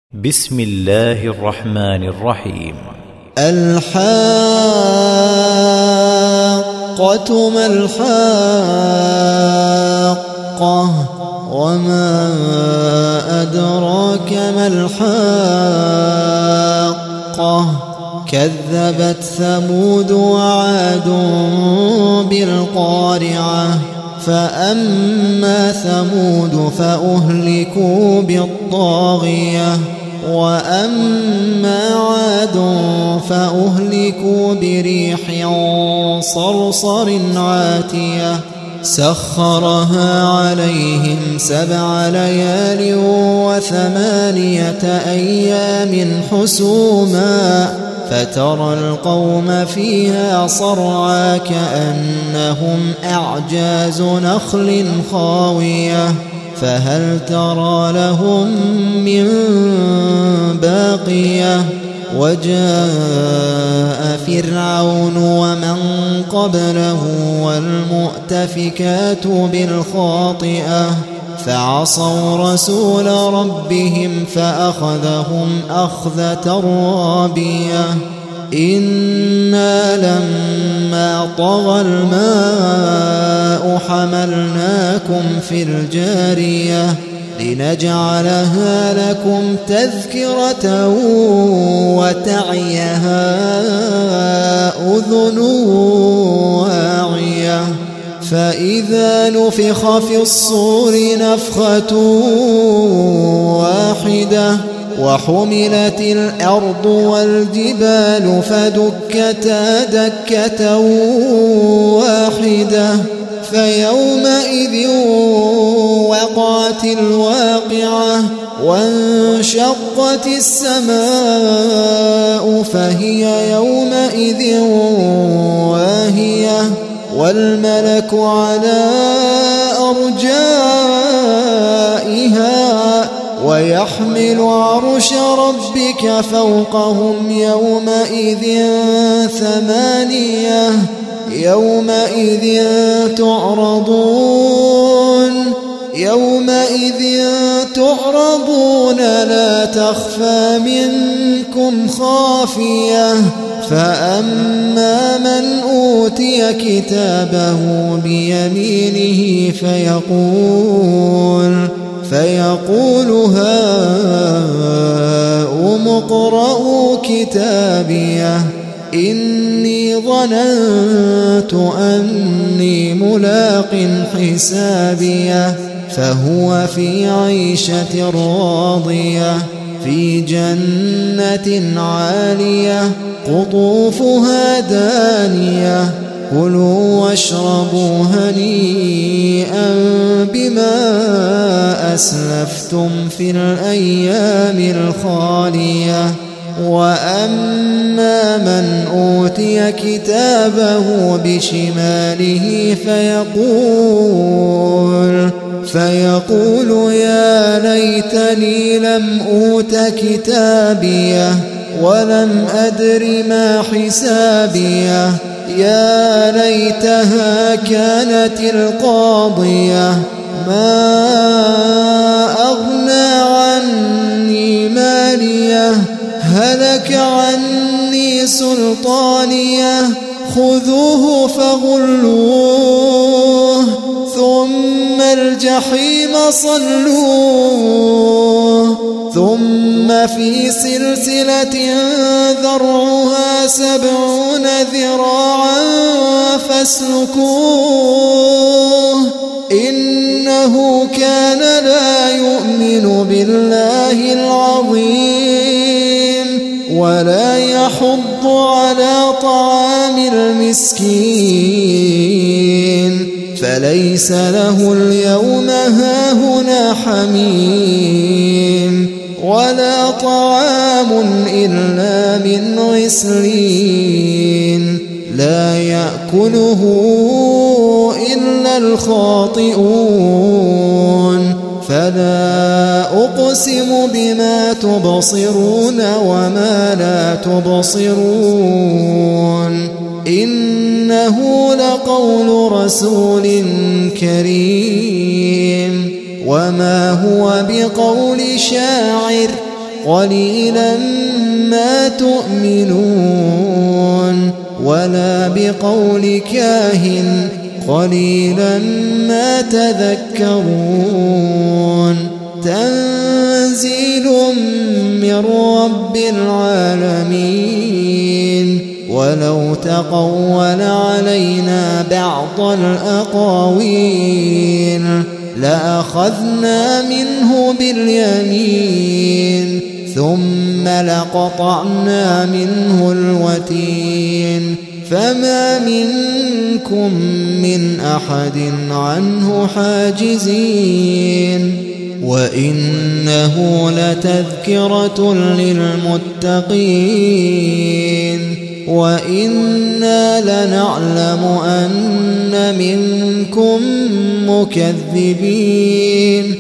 بسم الله الرحمن الرحيم. الحاقة ما الحاقة وما أدراك ما الحاقة كذبت ثمود وعاد بالقارعة فأما ثمود فأهلكوا بالطاغية وأما عاد فأهلكوا بريح صرصر عاتية سخرها عليهم 7 ليال و8 أيام حسوما فترى القوم فيها صرعى كأنهم أعجاز نخل خاوية فهل ترى لهم من باقية وجاء فرعون ومن قبله والمؤتفكات بالخاطئة فعصوا رسول ربهم فأخذهم أخذة رابية إنا لما طغى الماء حملناكم في الجارية لنجعلها لكم تذكرة وتعيها أذن واعية فإذا نفخ في الصور نفخة واحدة وحملت الأرض والجبال فدكتا دكة واحدة فيومئذ وقعت الواقعة وانشقت السماء فهي يومئذ واهية والملك على أرجائها ويحمل عرش ربك فوقهم يومئذ 8 يومئذ تعرضون لا تخفى منكم خافية فأما من أوتي كتابه بيمينه فيقول هاؤم اقرءوا كتابيه إني ظننت أني ملاق حسابيه فهو في عيشة راضية في جنة عالية قطوفها دانية كلوا واشربوا هنيئا بما أسلفتم في الأيام الخالية وأما من أوتي كتابه بشماله فيقول يا ليتني لم أوت كتابيه ولم أدر ما حسابيه يا ليتها كانت القاضية ما أغنى عني ماليه هلك عني سلطانيه خذوه فغلوه ثم الجحيم صلوه ثم في سلسلة ذرعها 70 ذراعا فاسلكوه إنه كان لا يؤمن بالله العظيم ولا يحض على طعام المسكين فليس له اليوم هاهنا حميم ولا طعام إلا من غسلين لا يأكله إلا الخاطئون فلا أقسم بما تبصرون وما لا تبصرون إنه لقول رسول كريم وما هو بقول شاعر قليلا ما تؤمنون ولا بقول كاهن قليلا ما تذكرون تنزيل من رب العالمين ولو تقول علينا بعض الأقاويل لأخذنا منه باليمين ثم لقطعنا منه الوتين فما منكم من أحد عنه حاجزين وإنه لتذكرة للمتقين وإنا لنعلم أن منكم مكذبين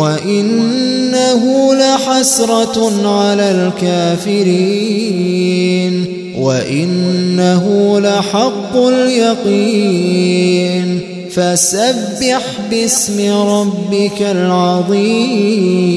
وإنه لحسرة على الكافرين وإنه لحق اليقين فسبح باسم ربك العظيم